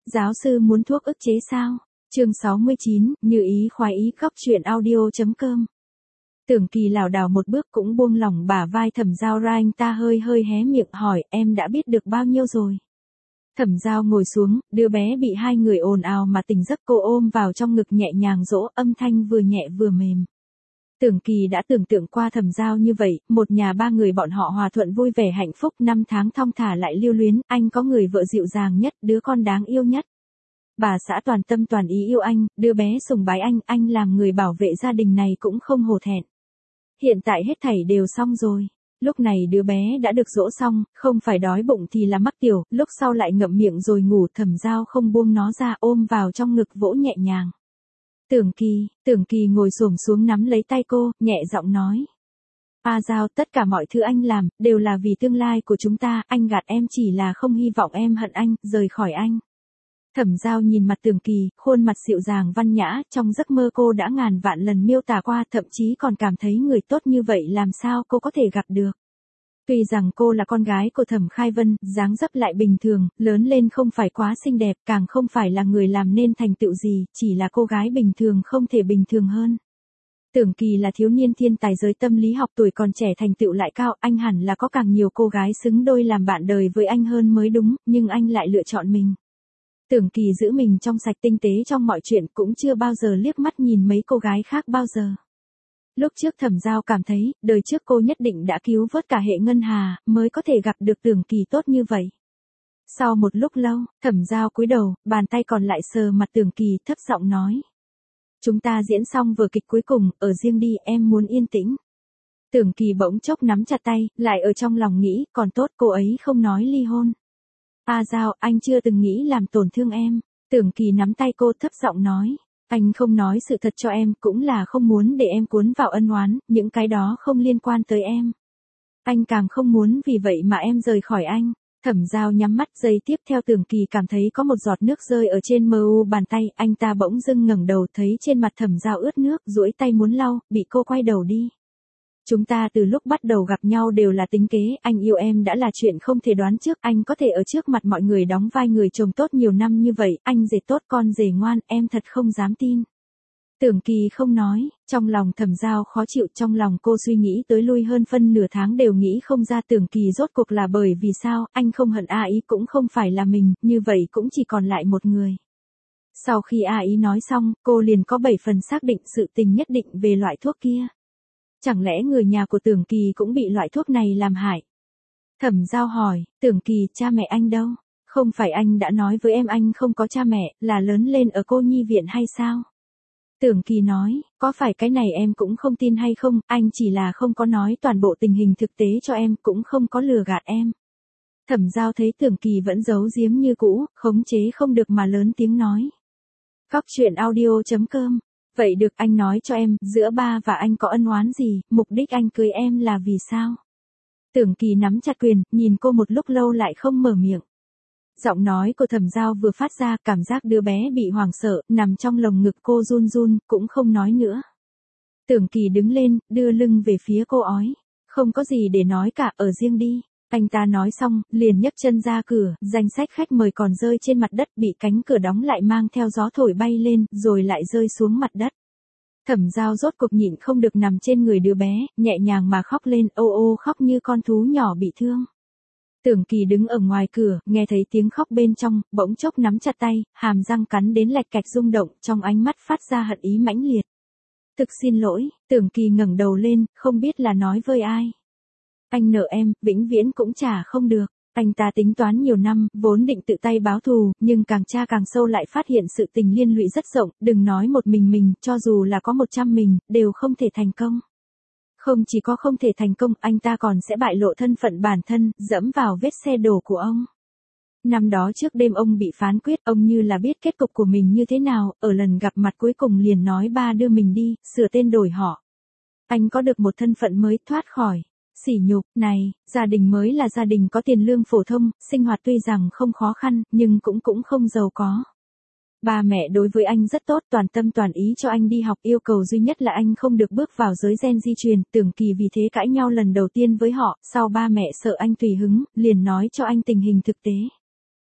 Giáo sư muốn thuốc ức chế sao? Chương 69, như ý khoái ý khóc chuyện audio.com. Tưởng Kỳ lảo đảo một bước cũng buông lỏng bả vai Thẩm Giao ra, anh ta hơi hé miệng hỏi, em đã biết được bao nhiêu rồi? Thẩm Giao ngồi xuống, đứa bé bị hai người ồn ào mà tỉnh giấc, cô ôm vào trong ngực nhẹ nhàng dỗ, âm thanh vừa nhẹ vừa mềm. Tưởng Kỳ đã tưởng tượng qua Thẩm Giao như vậy, một nhà ba người bọn họ hòa thuận vui vẻ hạnh phúc, 5 tháng thong thả lại lưu luyến, anh có người vợ dịu dàng nhất, đứa con đáng yêu nhất. Bà xã toàn tâm toàn ý yêu anh, đứa bé sùng bái anh làm người bảo vệ gia đình này cũng không hổ thẹn. Hiện tại hết thảy đều xong rồi. Lúc này đứa bé đã được dỗ xong, không phải đói bụng thì là mắc tiểu, lúc sau lại ngậm miệng rồi ngủ. Thẩm Giao không buông nó ra, ôm vào trong ngực vỗ nhẹ nhàng. Tưởng Kỳ ngồi xổm xuống nắm lấy tay cô, nhẹ giọng nói. Giao, tất cả mọi thứ anh làm, đều là vì tương lai của chúng ta, anh gạt em chỉ là không hy vọng em hận anh, rời khỏi anh. Thẩm Giao nhìn mặt Tưởng Kỳ, khuôn mặt dịu dàng văn nhã, trong giấc mơ cô đã ngàn vạn lần miêu tả qua, thậm chí còn cảm thấy người tốt như vậy làm sao cô có thể gặp được. Tuy rằng cô là con gái của Thẩm Khai Vân, dáng dấp lại bình thường, lớn lên không phải quá xinh đẹp, càng không phải là người làm nên thành tựu gì, chỉ là cô gái bình thường không thể bình thường hơn. Tưởng Kỳ là thiếu niên thiên tài giới tâm lý học, tuổi còn trẻ thành tựu lại cao, anh hẳn là có càng nhiều cô gái xứng đôi làm bạn đời với anh hơn mới đúng, nhưng anh lại lựa chọn mình. Tưởng Kỳ giữ mình trong sạch tinh tế trong mọi chuyện, cũng chưa bao giờ liếc mắt nhìn mấy cô gái khác bao giờ. Lúc trước Thẩm Giao cảm thấy, đời trước cô nhất định đã cứu vớt cả hệ ngân hà, mới có thể gặp được Tưởng Kỳ tốt như vậy. Sau một lúc lâu, Thẩm Giao cúi đầu, bàn tay còn lại sờ mặt Tưởng Kỳ, thấp giọng nói. Chúng ta diễn xong vở kịch cuối cùng, ở riêng đi, em muốn yên tĩnh. Tưởng Kỳ bỗng chốc nắm chặt tay, lại ở trong lòng nghĩ, còn tốt cô ấy không nói ly hôn. Giao, anh chưa từng nghĩ làm tổn thương em. Tưởng Kỳ nắm tay cô, thấp giọng nói. Anh không nói sự thật cho em, cũng là không muốn để em cuốn vào ân oán, những cái đó không liên quan tới em. Anh càng không muốn vì vậy mà em rời khỏi anh. Thẩm Giao nhắm mắt, giây tiếp theo Tưởng Kỳ cảm thấy có một giọt nước rơi ở trên mu bàn tay, anh ta bỗng dưng ngẩng đầu thấy trên mặt Thẩm Giao ướt nước, duỗi tay muốn lau, bị cô quay đầu đi. Chúng ta từ lúc bắt đầu gặp nhau đều là tính kế, anh yêu em đã là chuyện không thể đoán trước, anh có thể ở trước mặt mọi người đóng vai người chồng tốt nhiều năm như vậy, anh rể tốt con rể ngoan, em thật không dám tin. Tưởng Kỳ không nói, trong lòng Thẩm Giao khó chịu, trong lòng cô suy nghĩ tới lui hơn phân nửa tháng đều nghĩ không ra Tưởng Kỳ rốt cuộc là bởi vì sao, anh không hận ý cũng không phải là mình, như vậy cũng chỉ còn lại một người. Sau khi ý nói xong, cô liền có 7 phần xác định sự tình nhất định về loại thuốc kia. Chẳng lẽ người nhà của Tưởng Kỳ cũng bị loại thuốc này làm hại? Thẩm Giao hỏi, Tưởng Kỳ, cha mẹ anh đâu? Không phải anh đã nói với em anh không có cha mẹ, là lớn lên ở cô nhi viện hay sao? Tưởng Kỳ nói, có phải cái này em cũng không tin hay không, anh chỉ là không có nói toàn bộ tình hình thực tế cho em, cũng không có lừa gạt em. Thẩm Giao thấy Tưởng Kỳ vẫn giấu giếm như cũ, khống chế không được mà lớn tiếng nói. Khóc chuyện audio.com. Vậy được, anh nói cho em, giữa ba và anh có ân oán gì, mục đích anh cưới em là vì sao? Tưởng Kỳ nắm chặt quyền, nhìn cô một lúc lâu lại không mở miệng. Giọng nói của Thẩm Giao vừa phát ra, cảm giác đứa bé bị hoảng sợ, nằm trong lồng ngực cô run run, cũng không nói nữa. Tưởng Kỳ đứng lên, đưa lưng về phía cô ói. Không có gì để nói cả, ở riêng đi. Anh ta nói xong, liền nhấc chân ra cửa, danh sách khách mời còn rơi trên mặt đất, bị cánh cửa đóng lại mang theo gió thổi bay lên, rồi lại rơi xuống mặt đất. Thẩm Giao rốt cuộc nhịn không được nằm trên người đứa bé, nhẹ nhàng mà khóc lên, ô ô khóc như con thú nhỏ bị thương. Tưởng Kỳ đứng ở ngoài cửa, nghe thấy tiếng khóc bên trong, bỗng chốc nắm chặt tay, hàm răng cắn đến lạch cạch rung động, trong ánh mắt phát ra hận ý mãnh liệt. Thực xin lỗi, Tưởng Kỳ ngẩng đầu lên, không biết là nói với ai. Anh nợ em, vĩnh viễn cũng trả không được. Anh ta tính toán nhiều năm, vốn định tự tay báo thù, nhưng càng tra càng sâu lại phát hiện sự tình liên lụy rất rộng, đừng nói một mình, cho dù là có 100 mình, đều không thể thành công. Không chỉ có không thể thành công, anh ta còn sẽ bại lộ thân phận bản thân, dẫm vào vết xe đổ của ông. Năm đó trước đêm ông bị phán quyết, ông như là biết kết cục của mình như thế nào, ở lần gặp mặt cuối cùng liền nói ba đưa mình đi, sửa tên đổi họ. Anh có được một thân phận mới, thoát khỏi sỉ nhục này, gia đình mới là gia đình có tiền lương phổ thông, sinh hoạt tuy rằng không khó khăn, nhưng cũng không giàu có. Ba mẹ đối với anh rất tốt, toàn tâm toàn ý cho anh đi học, yêu cầu duy nhất là anh không được bước vào giới gen di truyền. Tưởng Kỳ vì thế cãi nhau lần đầu tiên với họ, sau ba mẹ sợ anh tùy hứng, liền nói cho anh tình hình thực tế.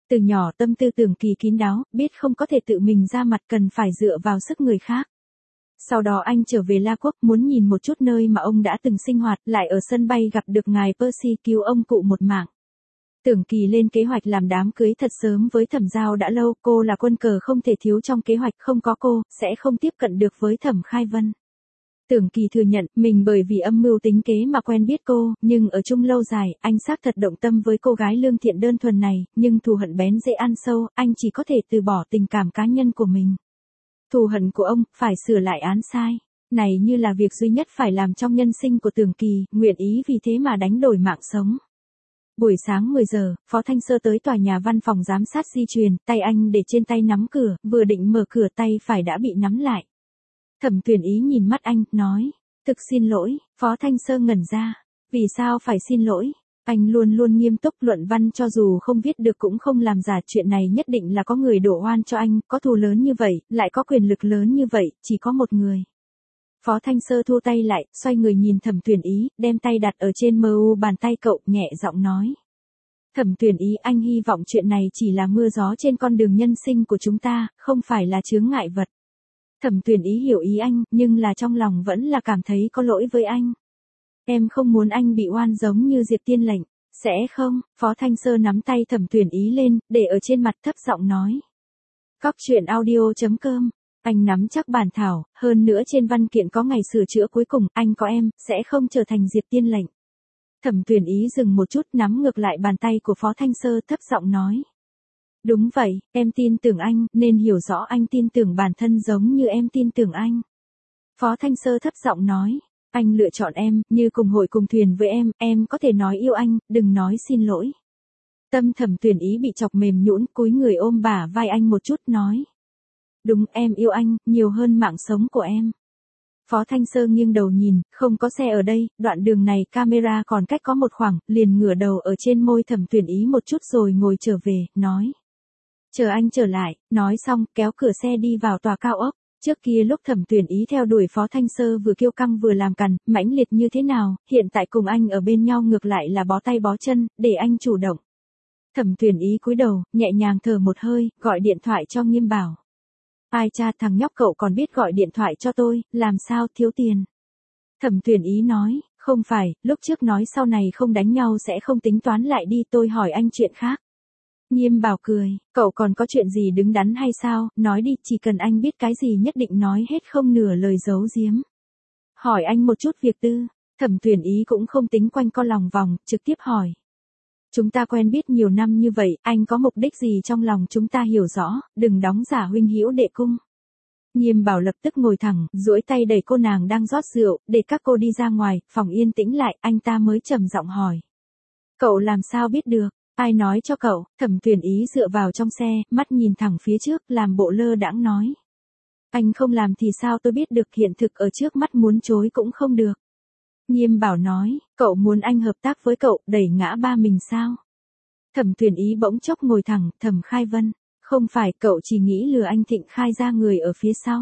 Từ nhỏ tâm tư Tưởng Kỳ kín đáo, biết không có thể tự mình ra mặt cần phải dựa vào sức người khác. Sau đó anh trở về La Quốc muốn nhìn một chút nơi mà ông đã từng sinh hoạt, lại ở sân bay gặp được ngài Percy cứu ông cụ một mạng. Tưởng Kỳ lên kế hoạch làm đám cưới thật sớm với Thẩm Giao đã lâu, cô là quân cờ không thể thiếu trong kế hoạch, không có cô, sẽ không tiếp cận được với Thẩm Khai Vân. Tưởng Kỳ thừa nhận, mình bởi vì âm mưu tính kế mà quen biết cô, nhưng ở chung lâu dài, anh xác thật động tâm với cô gái lương thiện đơn thuần này, nhưng thù hận bén dễ ăn sâu, anh chỉ có thể từ bỏ tình cảm cá nhân của mình. Thù hận của ông, phải sửa lại án sai. Này như là việc duy nhất phải làm trong nhân sinh của Tưởng Kỳ, nguyện ý vì thế mà đánh đổi mạng sống. Buổi sáng 10 giờ, Phó Thanh Sơ tới tòa nhà văn phòng giám sát di truyền, tay anh để trên tay nắm cửa, vừa định mở cửa tay phải đã bị nắm lại. Thẩm Tuyền Ý nhìn mắt anh, nói, thực xin lỗi. Phó Thanh Sơ ngẩn ra, vì sao phải xin lỗi? Anh luôn luôn nghiêm túc, luận văn cho dù không viết được cũng không làm giả, chuyện này nhất định là có người đổ oan cho anh, có thù lớn như vậy, lại có quyền lực lớn như vậy, chỉ có một người. Phó Thanh Sơ thu tay lại, xoay người nhìn Thẩm Tuyền Ý, đem tay đặt ở trên mu bàn tay cậu, nhẹ giọng nói. Thẩm Tuyền Ý, anh hy vọng chuyện này chỉ là mưa gió trên con đường nhân sinh của chúng ta, không phải là chướng ngại vật. Thẩm Tuyền Ý hiểu ý anh, nhưng là trong lòng vẫn là cảm thấy có lỗi với anh. Em không muốn anh bị oan giống như Diệp Tiên Lệnh. Sẽ không? Phó Thanh Sơ nắm tay Thẩm Tuyền Ý lên, để ở trên mặt thấp giọng nói. Cóc truyện audio.com. Anh nắm chắc bản thảo, hơn nữa trên văn kiện có ngày sửa chữa cuối cùng, anh có em, sẽ không trở thành Diệp Tiên Lệnh. Thẩm Tuyền Ý dừng một chút, nắm ngược lại bàn tay của Phó Thanh Sơ, thấp giọng nói. Đúng vậy, em tin tưởng anh, nên hiểu rõ anh tin tưởng bản thân giống như em tin tưởng anh. Phó Thanh Sơ thấp giọng nói. Anh lựa chọn em, như cùng hội cùng thuyền với em có thể nói yêu anh, đừng nói xin lỗi. Tâm Thẩm Tuyền Ý bị chọc mềm nhũn, cúi người ôm bả vai anh một chút, nói. Đúng, em yêu anh, nhiều hơn mạng sống của em. Phó Thanh Sơ nghiêng đầu nhìn, không có xe ở đây, đoạn đường này camera còn cách có một khoảng, liền ngửa đầu ở trên môi Thẩm Tuyền Ý một chút rồi ngồi trở về, nói. Chờ anh trở lại, nói xong, kéo cửa xe đi vào tòa cao ốc. Trước kia lúc Thẩm Tuyền Ý theo đuổi Phó Thanh Sơ vừa kiêu căng vừa làm cằn, mãnh liệt như thế nào, hiện tại cùng anh ở bên nhau ngược lại là bó tay bó chân, để anh chủ động. Thẩm Tuyền Ý cúi đầu, nhẹ nhàng thở một hơi, gọi điện thoại cho Nghiêm Bảo. Ai cha, thằng nhóc cậu còn biết gọi điện thoại cho tôi, làm sao, thiếu tiền. Thẩm Tuyền Ý nói, không phải, lúc trước nói sau này không đánh nhau sẽ không tính toán lại đi, tôi hỏi anh chuyện khác. Nghiêm Bảo cười, cậu còn có chuyện gì đứng đắn hay sao, nói đi, chỉ cần anh biết cái gì nhất định nói hết, không nửa lời giấu giếm. Hỏi anh một chút việc tư. Thẩm Tuyền Ý cũng không tính quanh co lòng vòng, trực tiếp hỏi. Chúng ta quen biết nhiều năm như vậy, anh có mục đích gì trong lòng chúng ta hiểu rõ, đừng đóng giả huynh hữu đệ cung. Nghiêm Bảo lập tức ngồi thẳng, duỗi tay đẩy cô nàng đang rót rượu, để các cô đi ra ngoài, phòng yên tĩnh lại, anh ta mới trầm giọng hỏi. Cậu làm sao biết được? Ai nói cho cậu? Thẩm Tuyền Ý dựa vào trong xe, mắt nhìn thẳng phía trước, làm bộ lơ đãng nói. Anh không làm thì sao tôi biết được, hiện thực ở trước mắt muốn chối cũng không được. Nghiêm Bảo nói, cậu muốn anh hợp tác với cậu, đẩy ngã ba mình sao? Thẩm Tuyền Ý bỗng chốc ngồi thẳng, Thẩm Khai Vân. Không phải, cậu chỉ nghĩ lừa anh Thịnh Khai ra người ở phía sau.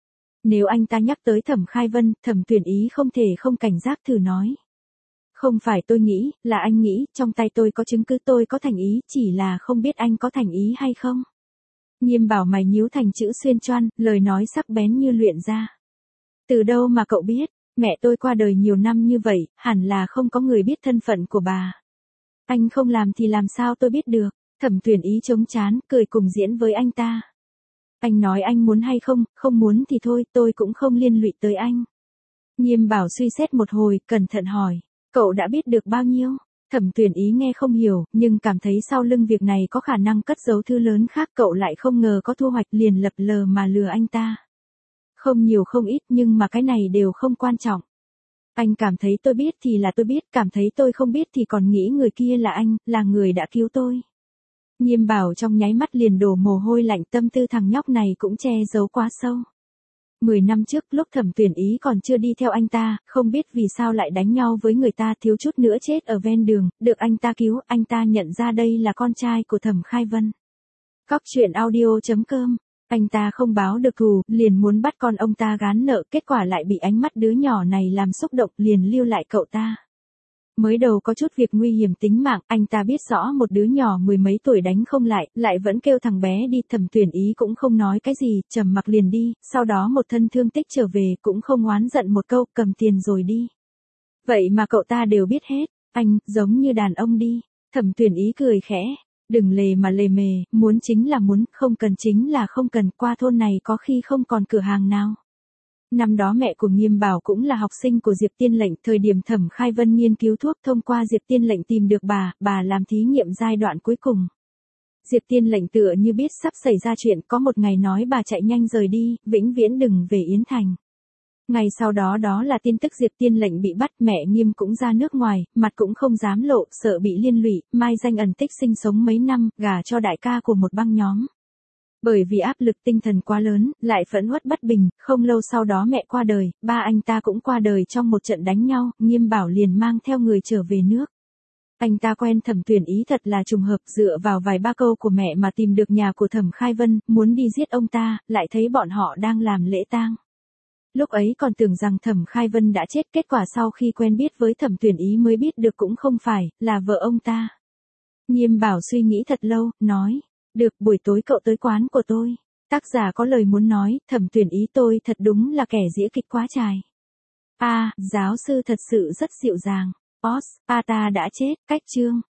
Nếu anh ta nhắc tới Thẩm Khai Vân, Thẩm Tuyền Ý không thể không cảnh giác, thử nói. Không phải tôi nghĩ, là anh nghĩ, trong tay tôi có chứng cứ, tôi có thành ý, chỉ là không biết anh có thành ý hay không. Nghiêm Bảo mày nhíu thành chữ xuyên choan, lời nói sắc bén như luyện ra. Từ đâu mà cậu biết, mẹ tôi qua đời nhiều năm như vậy, hẳn là không có người biết thân phận của bà. Anh không làm thì làm sao tôi biết được. Thẩm Tuyền Ý chống chán, cười cùng diễn với anh ta. Anh nói anh muốn hay không, không muốn thì thôi, tôi cũng không liên lụy tới anh. Nghiêm Bảo suy xét một hồi, cẩn thận hỏi. Cậu đã biết được bao nhiêu? Thẩm Tuyền Ý nghe không hiểu, nhưng cảm thấy sau lưng việc này có khả năng cất giấu thư lớn khác, cậu lại không ngờ có thu hoạch, liền lập lờ mà lừa anh ta. Không nhiều không ít, nhưng mà cái này đều không quan trọng. Anh cảm thấy tôi biết thì là tôi biết, cảm thấy tôi không biết thì còn nghĩ người kia là anh, là người đã cứu tôi. Nghiêm Bảo trong nháy mắt liền đổ mồ hôi lạnh, tâm tư thằng nhóc này cũng che giấu quá sâu. 10 năm trước, lúc Thẩm Tuyền Ý còn chưa đi theo anh ta, không biết vì sao lại đánh nhau với người ta, thiếu chút nữa chết ở ven đường, được anh ta cứu, anh ta nhận ra đây là con trai của Thẩm Khai Vân. Cóc truyện audio.com. Anh ta không báo được thù, liền muốn bắt con ông ta gán nợ, kết quả lại bị ánh mắt đứa nhỏ này làm xúc động, liền lưu lại cậu ta. Mới đầu có chút việc nguy hiểm tính mạng, anh ta biết rõ một đứa nhỏ mười mấy tuổi đánh không lại vẫn kêu thằng bé đi. Thẩm Tuyển Ý cũng không nói cái gì, trầm mặc liền đi, sau đó một thân thương tích trở về cũng không oán giận một câu, cầm tiền rồi đi. Vậy mà cậu ta đều biết hết, anh, giống như đàn ông đi. Thẩm Tuyển Ý cười khẽ, đừng lề mà lề mề, muốn chính là muốn, không cần chính là không cần, qua thôn này có khi không còn cửa hàng nào. Năm đó mẹ của Nghiêm Bảo cũng là học sinh của Diệp Tiên Lệnh, thời điểm Thẩm Khai Vân nghiên cứu thuốc thông qua Diệp Tiên Lệnh tìm được bà làm thí nghiệm giai đoạn cuối cùng. Diệp Tiên Lệnh tựa như biết sắp xảy ra chuyện, có một ngày nói bà chạy nhanh rời đi, vĩnh viễn đừng về Yến Thành. Ngày sau đó là tin tức Diệp Tiên Lệnh bị bắt, mẹ Nghiêm cũng ra nước ngoài, mặt cũng không dám lộ, sợ bị liên lụy, mai danh ẩn tích sinh sống mấy năm, gả cho đại ca của một băng nhóm. Bởi vì áp lực tinh thần quá lớn, lại phẫn uất bất bình, không lâu sau đó mẹ qua đời, ba anh ta cũng qua đời trong một trận đánh nhau, Nghiêm Bảo liền mang theo người trở về nước. Anh ta quen Thẩm Tuyển Ý thật là trùng hợp, dựa vào vài ba câu của mẹ mà tìm được nhà của Thẩm Khai Vân, muốn đi giết ông ta, lại thấy bọn họ đang làm lễ tang. Lúc ấy còn tưởng rằng Thẩm Khai Vân đã chết, kết quả sau khi quen biết với Thẩm Tuyển Ý mới biết được cũng không phải, là vợ ông ta. Nghiêm Bảo suy nghĩ thật lâu, nói, được, buổi tối cậu tới quán của tôi. Tác giả có lời muốn nói, Thẩm Tuyển Ý tôi thật đúng là kẻ diễn kịch quá chài. Giáo sư thật sự rất dịu dàng. Ta đã chết, cách chương.